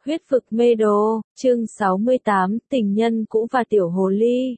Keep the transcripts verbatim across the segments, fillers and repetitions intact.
Huyết vực mê đồ, chương sáu mươi tám, tình nhân cũ và tiểu hồ ly.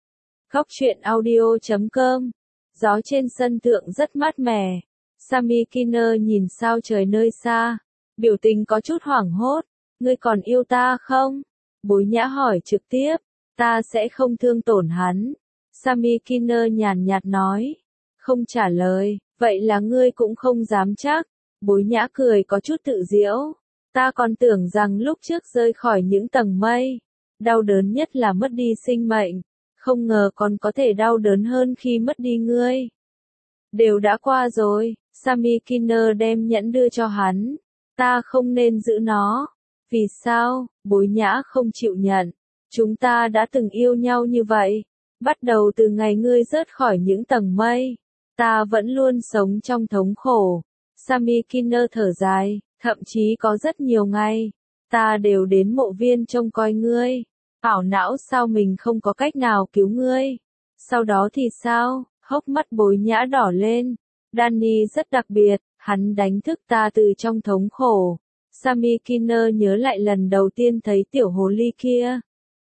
Góc truyện audio chấm com. Gió trên sân thượng rất mát mẻ. Sammy Kinner nhìn sao trời nơi xa, biểu tình có chút hoảng hốt. Ngươi còn yêu ta không? Bối Nhã hỏi trực tiếp. Ta sẽ không thương tổn hắn. Sammy Kinner nhàn nhạt nói. Không trả lời, vậy là ngươi cũng không dám chắc. Bối Nhã cười có chút tự giễu. Ta còn tưởng rằng lúc trước rơi khỏi những tầng mây, đau đớn nhất là mất đi sinh mệnh, không ngờ còn có thể đau đớn hơn khi mất đi ngươi. Đều đã qua rồi, Sammy Kinner đem nhẫn đưa cho hắn. Ta không nên giữ nó. Vì sao? Bối Nhã không chịu nhận. Chúng ta đã từng yêu nhau như vậy. Bắt đầu từ ngày ngươi rớt khỏi những tầng mây, ta vẫn luôn sống trong thống khổ. Sammy Kinner thở dài. Thậm chí có rất nhiều ngày, ta đều đến mộ viên trông coi ngươi, ảo não sao mình không có cách nào cứu ngươi. Sau đó thì sao? Hốc mắt Bối Nhã đỏ lên. Danny rất đặc biệt, hắn đánh thức ta từ trong thống khổ. Sammy Kinner nhớ lại lần đầu tiên thấy tiểu hồ ly kia.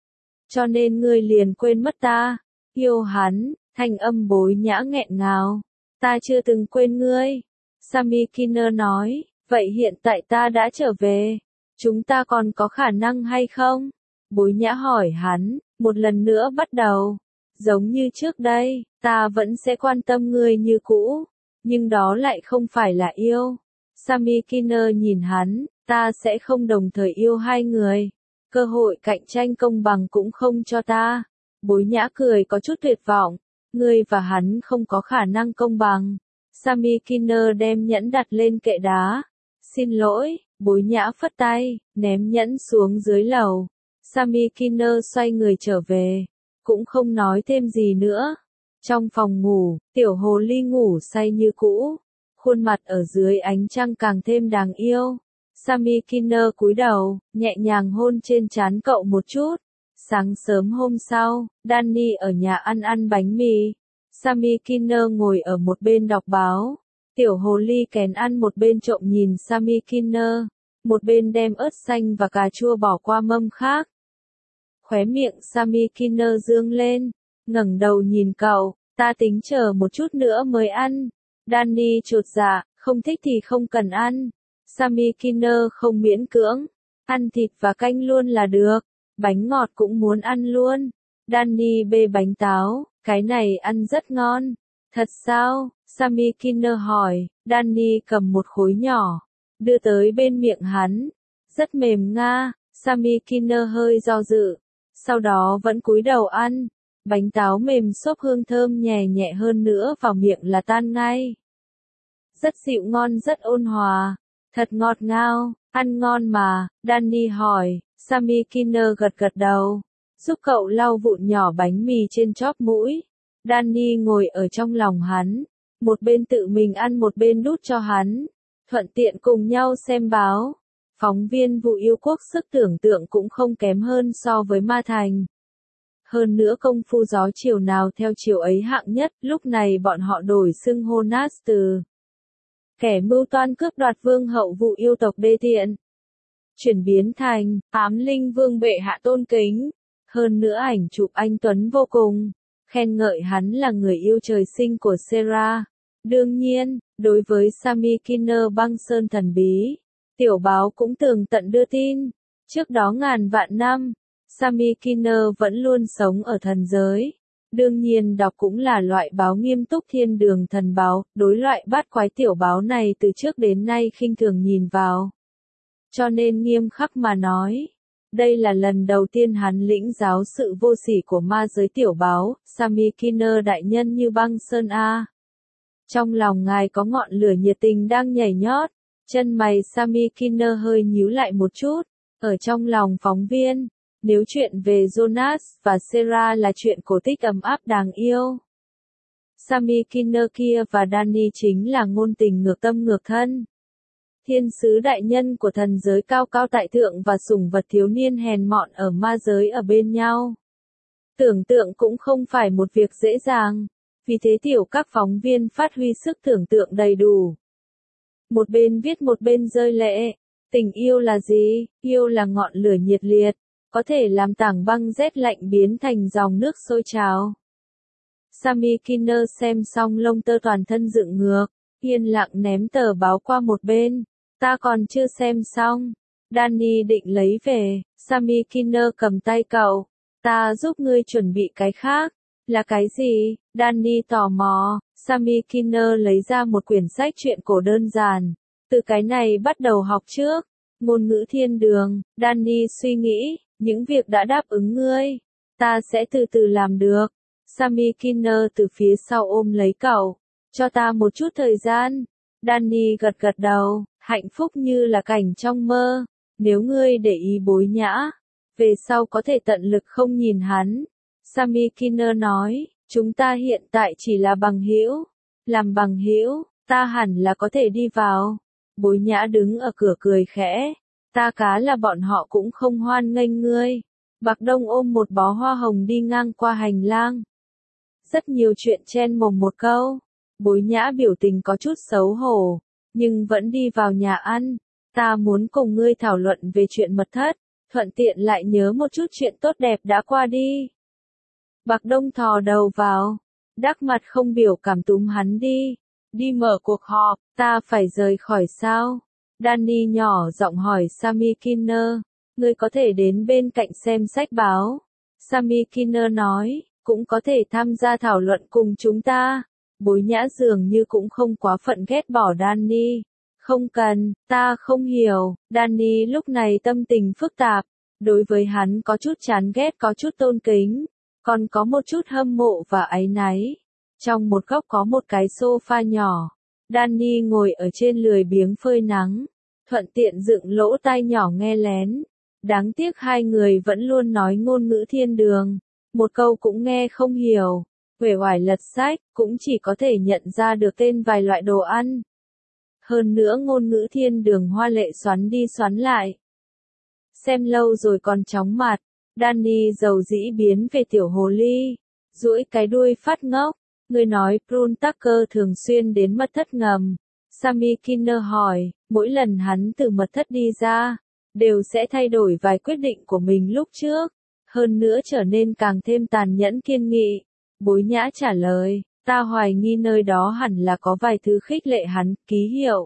Cho nên ngươi liền quên mất ta. Yêu hắn, thanh âm Bối Nhã nghẹn ngào. Ta chưa từng quên ngươi. Sammy Kinner nói. Vậy hiện tại ta đã trở về, chúng ta còn có khả năng hay không? Bối Nhã hỏi hắn, một lần nữa bắt đầu. Giống như trước đây, ta vẫn sẽ quan tâm ngươi như cũ, nhưng đó lại không phải là yêu. Sammy Kinner nhìn hắn, ta sẽ không đồng thời yêu hai người. Cơ hội cạnh tranh công bằng cũng không cho ta. Bối Nhã cười có chút tuyệt vọng, ngươi và hắn không có khả năng công bằng. Sammy Kinner đem nhẫn đặt lên kệ đá. Xin lỗi, Bối Nhã phất tay, ném nhẫn xuống dưới lầu. Sammy Kinner xoay người trở về, cũng không nói thêm gì nữa. Trong phòng ngủ, tiểu hồ ly ngủ say như cũ, khuôn mặt ở dưới ánh trăng càng thêm đáng yêu. Sammy Kinner cúi đầu, nhẹ nhàng hôn trên trán cậu một chút. Sáng sớm hôm sau, Danny ở nhà ăn ăn bánh mì. Sammy Kinner ngồi ở một bên đọc báo. Tiểu hồ ly kén ăn một bên trộm nhìn Sammy Kinner, một bên đem ớt xanh và cà chua bỏ qua mâm khác. Khóe miệng Sammy Kinner dương lên, ngẩng đầu nhìn cậu, ta tính chờ một chút nữa mới ăn. Danny chột dạ, không thích thì không cần ăn. Sammy Kinner không miễn cưỡng, ăn thịt và canh luôn là được, bánh ngọt cũng muốn ăn luôn. Danny bê bánh táo, cái này ăn rất ngon. Thật sao? Sammy Kinner hỏi. Danny cầm một khối nhỏ, đưa tới bên miệng hắn. Rất mềm nga. Sammy Kinner hơi do dự, sau đó vẫn cúi đầu ăn. Bánh táo mềm xốp hương thơm nhẹ nhẹ hơn nữa vào miệng là tan ngay. Rất dịu ngon, rất ôn hòa, thật ngọt ngào, ăn ngon mà. Danny hỏi. Sammy Kinner gật gật đầu, giúp cậu lau vụn nhỏ bánh mì trên chóp mũi. Danny ngồi ở trong lòng hắn, một bên tự mình ăn một bên đút cho hắn, thuận tiện cùng nhau xem báo. Phóng viên vụ yêu quốc sức tưởng tượng cũng không kém hơn so với Ma Thành. Hơn nữa công phu gió chiều nào theo chiều ấy hạng nhất, lúc này bọn họ đổi xưng hô Nas từ kẻ mưu toan cướp đoạt vương hậu vụ yêu tộc đê tiện, chuyển biến thành ám linh vương bệ hạ tôn kính. Hơn nữa ảnh chụp anh tuấn vô cùng, khen ngợi hắn là người yêu trời sinh của Sarah. Đương nhiên, đối với Sammy Kinner băng sơn thần bí, tiểu báo cũng tường tận đưa tin. Trước đó ngàn vạn năm, Sammy Kinner vẫn luôn sống ở thần giới. Đương nhiên đọc cũng là loại báo nghiêm túc thiên đường thần báo, đối loại bát quái tiểu báo này từ trước đến nay khinh thường nhìn vào. Cho nên nghiêm khắc mà nói, đây là lần đầu tiên hắn lĩnh giáo sự vô sỉ của ma giới tiểu báo. Sammy Kinner đại nhân như băng sơn a. Trong lòng ngài có ngọn lửa nhiệt tình đang nhảy nhót. Chân mày Sammy Kinner hơi nhíu lại một chút. Ở trong lòng phóng viên, nếu chuyện về Jonas và Sarah là chuyện cổ tích ấm áp đáng yêu, Sammy Kinner kia và Danny chính là ngôn tình ngược tâm ngược thân. Thiên sứ đại nhân của thần giới cao cao tại thượng và sủng vật thiếu niên hèn mọn ở ma giới ở bên nhau. Tưởng tượng cũng không phải một việc dễ dàng, vì thế tiểu các phóng viên phát huy sức tưởng tượng đầy đủ. Một bên viết một bên rơi lệ. Tình yêu là gì? Yêu là ngọn lửa nhiệt liệt, có thể làm tảng băng rét lạnh biến thành dòng nước sôi trào. Sammy Kinner xem xong lông tơ toàn thân dựng ngược, yên lặng ném tờ báo qua một bên. Ta còn chưa xem xong. Danny định lấy về, Sammy Kinner cầm tay cậu. Ta giúp ngươi chuẩn bị cái khác. Là cái gì? Danny tò mò. Sammy Kinner lấy ra một quyển sách truyện cổ đơn giản. Từ cái này bắt đầu học trước. Ngôn ngữ thiên đường. Danny suy nghĩ, những việc đã đáp ứng ngươi, ta sẽ từ từ làm được. Sammy Kinner từ phía sau ôm lấy cậu. Cho ta một chút thời gian. Danny gật gật đầu, hạnh phúc như là cảnh trong mơ. Nếu ngươi để ý Bối Nhã, về sau có thể tận lực không nhìn hắn. Sammy Kinner nói, chúng ta hiện tại chỉ là bằng hữu. Làm bằng hữu, ta hẳn là có thể đi vào. Bối Nhã đứng ở cửa cười khẽ. Ta cá là bọn họ cũng không hoan nghênh ngươi. Bạc Đông ôm một bó hoa hồng đi ngang qua hành lang. Rất nhiều chuyện chen mồm một câu. Bối Nhã biểu tình có chút xấu hổ, nhưng vẫn đi vào nhà ăn. Ta muốn cùng ngươi thảo luận về chuyện mật thất, thuận tiện lại nhớ một chút chuyện tốt đẹp đã qua đi. Bạc Đông thò đầu vào, đắc mặt không biểu cảm túm hắn đi. Đi mở cuộc họp, ta phải rời khỏi sao? Danny nhỏ giọng hỏi Sammy Kinner, ngươi có thể đến bên cạnh xem sách báo. Sammy Kinner nói, cũng có thể tham gia thảo luận cùng chúng ta. Bối Nhã dường như cũng không quá phận ghét bỏ Danny. Không cần, ta không hiểu. Danny lúc này tâm tình phức tạp. Đối với hắn có chút chán ghét, có chút tôn kính, còn có một chút hâm mộ và áy náy. Trong một góc có một cái sofa nhỏ. Danny ngồi ở trên lười biếng phơi nắng, thuận tiện dựng lỗ tai nhỏ nghe lén. Đáng tiếc hai người vẫn luôn nói ngôn ngữ thiên đường, một câu cũng nghe không hiểu. Uể oải lật sách, cũng chỉ có thể nhận ra được tên vài loại đồ ăn. Hơn nữa ngôn ngữ thiên đường hoa lệ xoắn đi xoắn lại. Xem lâu rồi còn chóng mặt. Danny dầu dĩ biến về tiểu hồ ly, duỗi cái đuôi phát ngốc. Người nói Prune Tucker thường xuyên đến mật thất ngầm. Sammy Kinner hỏi, mỗi lần hắn từ mật thất đi ra, đều sẽ thay đổi vài quyết định của mình lúc trước. Hơn nữa trở nên càng thêm tàn nhẫn kiên nghị. Bối Nhã trả lời, ta hoài nghi nơi đó hẳn là có vài thứ khích lệ hắn, ký hiệu,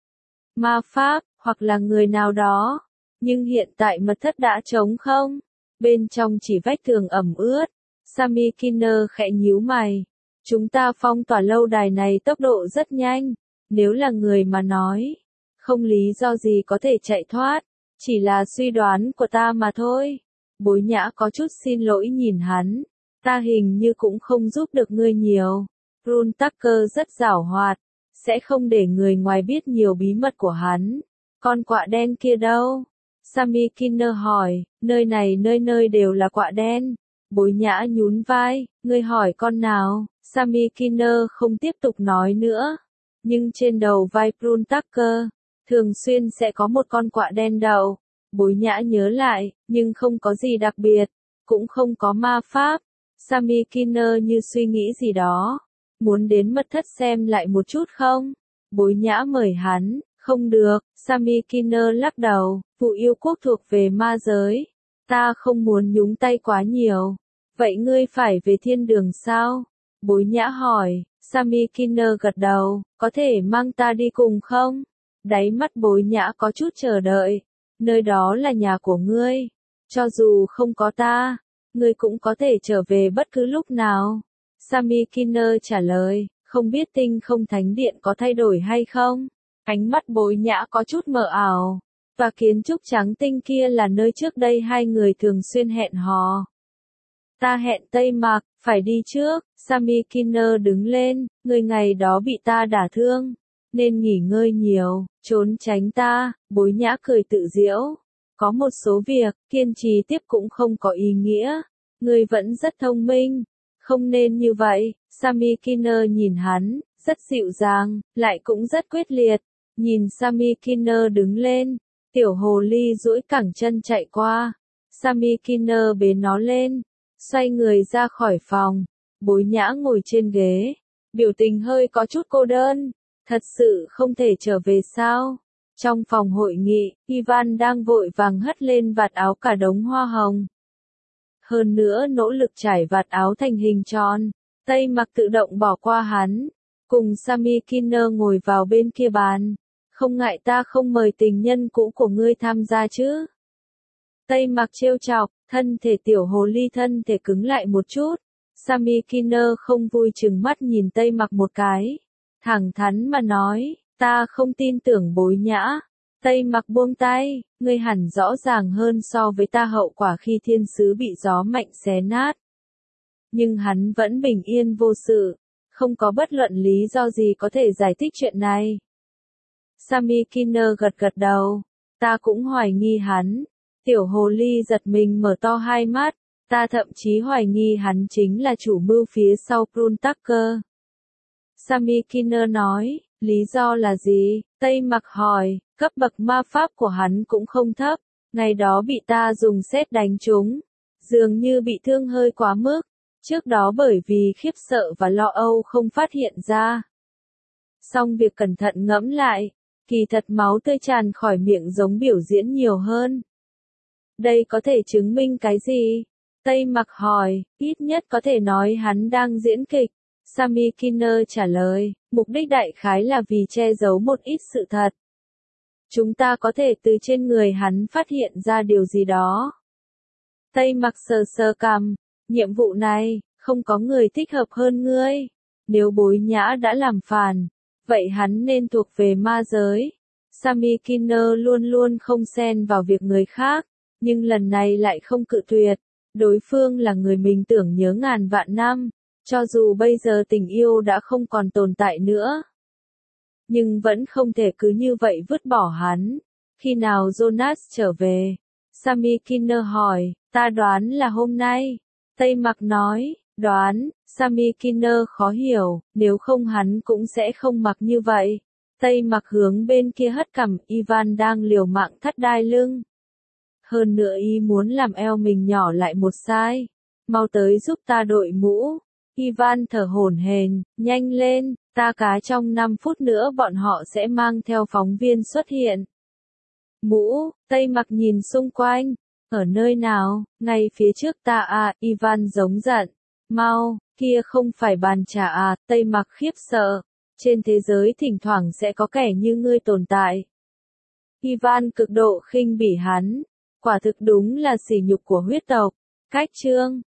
ma pháp, hoặc là người nào đó. Nhưng hiện tại mật thất đã trống không? Bên trong chỉ vách tường ẩm ướt. Sammy Kinner khẽ nhíu mày. Chúng ta phong tỏa lâu đài này tốc độ rất nhanh. Nếu là người mà nói, không lý do gì có thể chạy thoát. Chỉ là suy đoán của ta mà thôi. Bối Nhã có chút xin lỗi nhìn hắn. Ta hình như cũng không giúp được ngươi nhiều. Prune Tucker rất giảo hoạt, sẽ không để người ngoài biết nhiều bí mật của hắn. Con quạ đen kia đâu? Sammy Kinner hỏi, nơi này nơi nơi đều là quạ đen. Bối Nhã nhún vai, ngươi hỏi con nào? Sammy Kinner không tiếp tục nói nữa. Nhưng trên đầu vai Prune Tucker, thường xuyên sẽ có một con quạ đen đậu. Bối Nhã nhớ lại, nhưng không có gì đặc biệt, cũng không có ma pháp. Sammy Kinner như suy nghĩ gì đó. Muốn đến mật thất xem lại một chút không? Bối Nhã mời hắn, không được. Sammy Kinner lắc đầu, vụ yêu quốc thuộc về ma giới. Ta không muốn nhúng tay quá nhiều. Vậy ngươi phải về thiên đường sao? Bối Nhã hỏi. Sammy Kinner gật đầu, có thể mang ta đi cùng không? Đáy mắt Bối Nhã có chút chờ đợi. Nơi đó là nhà của ngươi. Cho dù không có ta, ngươi cũng có thể trở về bất cứ lúc nào. Sammy Kinner trả lời, không biết tinh không thánh điện có thay đổi hay không? Ánh mắt Bối Nhã có chút mờ ảo. Và kiến trúc trắng tinh kia là nơi trước đây hai người thường xuyên hẹn hò. Ta hẹn Tây Mạc, phải đi trước. Sammy Kinner đứng lên, người ngày đó bị ta đả thương, nên nghỉ ngơi nhiều, trốn tránh ta. Bối Nhã cười tự giễu. Có một số việc, kiên trì tiếp cũng không có ý nghĩa. Ngươi vẫn rất thông minh. Không nên như vậy. Sammy Kinner nhìn hắn, rất dịu dàng, lại cũng rất quyết liệt. Nhìn Sammy Kinner đứng lên, tiểu hồ ly duỗi cẳng chân chạy qua. Sammy Kinner bế nó lên, xoay người ra khỏi phòng. Bối Nhã ngồi trên ghế, biểu tình hơi có chút cô đơn. Thật sự không thể trở về sao? Trong phòng hội nghị, Ivan đang vội vàng hất lên vạt áo cả đống hoa hồng. Hơn nữa nỗ lực trải vạt áo thành hình tròn, Tây Mặc tự động bỏ qua hắn, cùng Sami Kinner ngồi vào bên kia bàn. Không ngại ta không mời tình nhân cũ của ngươi tham gia chứ? Tây Mặc trêu chọc, thân thể tiểu hồ ly thân thể cứng lại một chút. Sami Kinner không vui chừng mắt nhìn Tây Mặc một cái. Thẳng thắn mà nói, ta không tin tưởng Bối Nhã. Tây Mặc buông tay, ngươi hẳn rõ ràng hơn so với ta hậu quả khi thiên sứ bị gió mạnh xé nát. Nhưng hắn vẫn bình yên vô sự, không có bất luận lý do gì có thể giải thích chuyện này. Sami Kinner gật gật đầu, ta cũng hoài nghi hắn. Tiểu hồ ly giật mình mở to hai mắt, ta thậm chí hoài nghi hắn chính là chủ mưu phía sau Prune Tucker. Sami Kinner nói, lý do là gì? Tây Mặc hỏi, cấp bậc ma pháp của hắn cũng không thấp, ngày đó bị ta dùng sét đánh trúng, dường như bị thương hơi quá mức, trước đó bởi vì khiếp sợ và lo âu không phát hiện ra. Song việc cẩn thận ngẫm lại, kỳ thật máu tươi tràn khỏi miệng giống biểu diễn nhiều hơn. Đây có thể chứng minh cái gì? Tây Mặc hỏi, ít nhất có thể nói hắn đang diễn kịch. Sami Kinner trả lời, mục đích đại khái là vì che giấu một ít sự thật. Chúng ta có thể từ trên người hắn phát hiện ra điều gì đó. Tây Mặc sờ sờ cằm, nhiệm vụ này, không có người thích hợp hơn ngươi. Nếu Bối Nhã đã làm phản, vậy hắn nên thuộc về ma giới. Sami Kinner luôn luôn không xen vào việc người khác, nhưng lần này lại không cự tuyệt. Đối phương là người mình tưởng nhớ ngàn vạn năm, cho dù bây giờ tình yêu đã không còn tồn tại nữa. Nhưng vẫn không thể cứ như vậy vứt bỏ hắn. Khi nào Jonas trở về? Sami Kinner hỏi, ta đoán là hôm nay. Tây Mặc nói, đoán, Sami Kinner khó hiểu, nếu không hắn cũng sẽ không mặc như vậy. Tây Mặc hướng bên kia hất cằm, Ivan đang liều mạng thắt đai lưng. Hơn nữa y muốn làm eo mình nhỏ lại một size. Mau tới giúp ta đội mũ. Ivan thở hổn hển, nhanh lên, ta cá trong năm phút nữa bọn họ sẽ mang theo phóng viên xuất hiện. Mũ, Tây Mặc nhìn xung quanh, ở nơi nào, ngay phía trước ta à, Ivan giống giận. Mau, kia không phải bàn trà à, Tây Mặc khiếp sợ. Trên thế giới thỉnh thoảng sẽ có kẻ như ngươi tồn tại. Ivan cực độ khinh bỉ hắn. Quả thực đúng là sỉ nhục của huyết tộc. Cách chương